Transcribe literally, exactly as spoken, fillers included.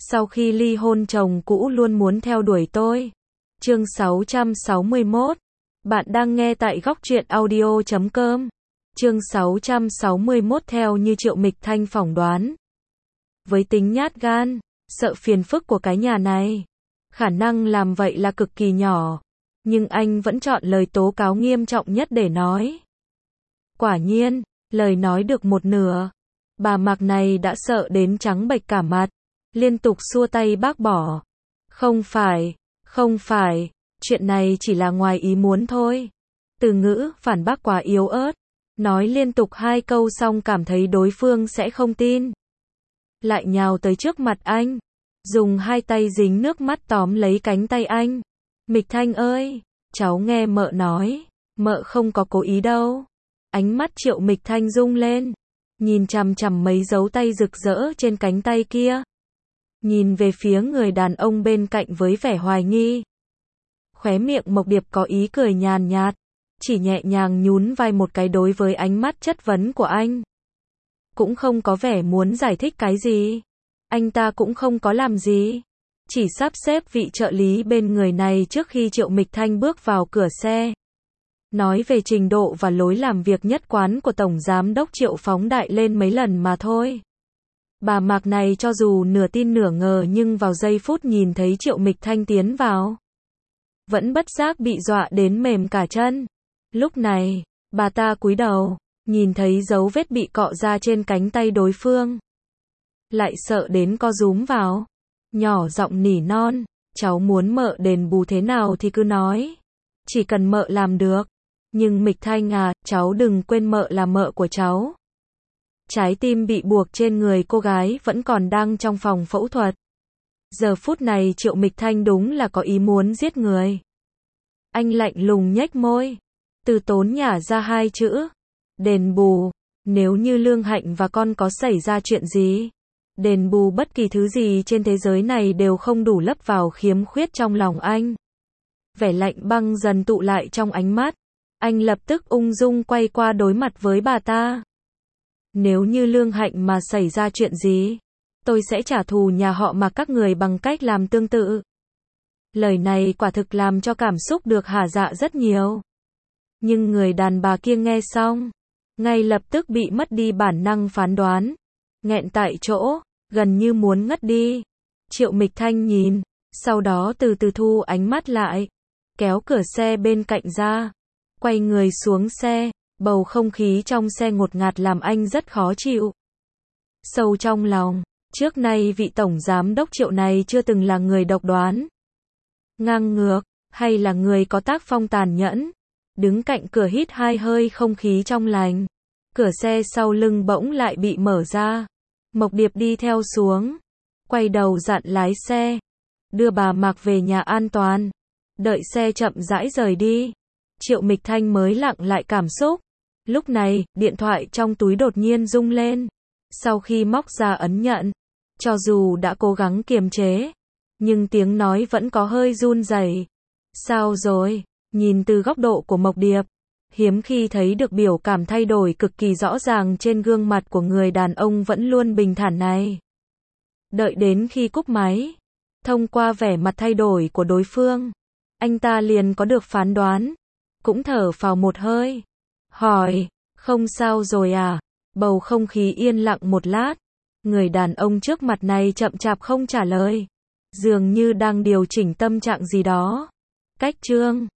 Sau khi ly hôn chồng cũ luôn muốn theo đuổi tôi. Chương sáu trăm sáu mươi mốt. Bạn đang nghe tại góc truyện audio chấm com. Chương sáu trăm sáu mươi mốt theo như Triệu Mịch Thanh phỏng đoán. Với tính nhát gan, sợ phiền phức của cái nhà này, khả năng làm vậy là cực kỳ nhỏ. Nhưng anh vẫn chọn lời tố cáo nghiêm trọng nhất để nói. Quả nhiên, lời nói được một nửa, bà Mạc này đã sợ đến trắng bệch cả mặt, liên tục xua tay bác bỏ. Không phải, không phải, chuyện này chỉ là ngoài ý muốn thôi. Từ ngữ phản bác quá yếu ớt, nói liên tục hai câu xong cảm thấy đối phương sẽ không tin. Lại nhào tới trước mặt anh, dùng hai tay dính nước mắt tóm lấy cánh tay anh. Mịch Thanh ơi, cháu nghe mợ nói, mợ không có cố ý đâu. Ánh mắt Triệu Mịch Thanh rung lên, nhìn chằm chằm mấy dấu tay rực rỡ trên cánh tay kia. Nhìn về phía người đàn ông bên cạnh với vẻ hoài nghi. Khóe miệng Mộc Điệp có ý cười nhàn nhạt, chỉ nhẹ nhàng nhún vai một cái đối với ánh mắt chất vấn của anh. Cũng không có vẻ muốn giải thích cái gì. Anh ta cũng không có làm gì, chỉ sắp xếp vị trợ lý bên người này trước khi Triệu Mịch Thanh bước vào cửa xe. Nói về trình độ và lối làm việc nhất quán của Tổng Giám đốc Triệu phóng đại lên mấy lần mà thôi. Bà Mạc này cho dù nửa tin nửa ngờ nhưng vào giây phút nhìn thấy Triệu Mịch Thanh tiến vào, vẫn bất giác bị dọa đến mềm cả chân. Lúc này, bà ta cúi đầu, nhìn thấy dấu vết bị cọ ra trên cánh tay đối phương, lại sợ đến co rúm vào, nhỏ giọng nỉ non, cháu muốn mợ đền bù thế nào thì cứ nói, chỉ cần mợ làm được. Nhưng Mịch Thanh à, cháu đừng quên mợ là mợ của cháu. Trái tim bị buộc trên người cô gái vẫn còn đang trong phòng phẫu thuật. Giờ phút này Triệu Mịch Thanh đúng là có ý muốn giết người. Anh lạnh lùng nhếch môi, từ tốn nhả ra hai chữ, đền bù. Nếu như Lương Hạnh và con có xảy ra chuyện gì, đền bù bất kỳ thứ gì trên thế giới này đều không đủ lấp vào khiếm khuyết trong lòng anh. Vẻ lạnh băng dần tụ lại trong ánh mắt. Anh lập tức ung dung quay qua đối mặt với bà ta. Nếu như Lương Hạnh mà xảy ra chuyện gì, tôi sẽ trả thù nhà họ Mạc các người bằng cách làm tương tự. Lời này quả thực làm cho cảm xúc được hả dạ rất nhiều. Nhưng người đàn bà kia nghe xong, ngay lập tức bị mất đi bản năng phán đoán, nghẹn tại chỗ, gần như muốn ngất đi. Triệu Mịch Thanh nhìn, sau đó từ từ thu ánh mắt lại, kéo cửa xe bên cạnh ra, quay người xuống xe. Bầu không khí trong xe ngột ngạt làm anh rất khó chịu. Sâu trong lòng, trước nay vị tổng giám đốc Triệu này chưa từng là người độc đoán, ngang ngược, hay là người có tác phong tàn nhẫn. Đứng cạnh cửa hít hai hơi không khí trong lành. Cửa xe sau lưng bỗng lại bị mở ra. Mộc Điệp đi theo xuống, quay đầu dặn lái xe, đưa bà Mạc về nhà an toàn. Đợi xe chậm rãi rời đi, Triệu Mịch Thanh mới lặng lại cảm xúc. Lúc này, điện thoại trong túi đột nhiên rung lên. Sau khi móc ra ấn nhận, cho dù đã cố gắng kiềm chế, nhưng tiếng nói vẫn có hơi run rẩy. Sao rồi? Nhìn từ góc độ của Mộc Điệp, hiếm khi thấy được biểu cảm thay đổi cực kỳ rõ ràng trên gương mặt của người đàn ông vẫn luôn bình thản này. Đợi đến khi cúp máy, thông qua vẻ mặt thay đổi của đối phương, anh ta liền có được phán đoán, cũng thở phào một hơi. Hỏi, không sao rồi à? Bầu không khí yên lặng một lát. Người đàn ông trước mặt này chậm chạp không trả lời, dường như đang điều chỉnh tâm trạng gì đó. Cách chương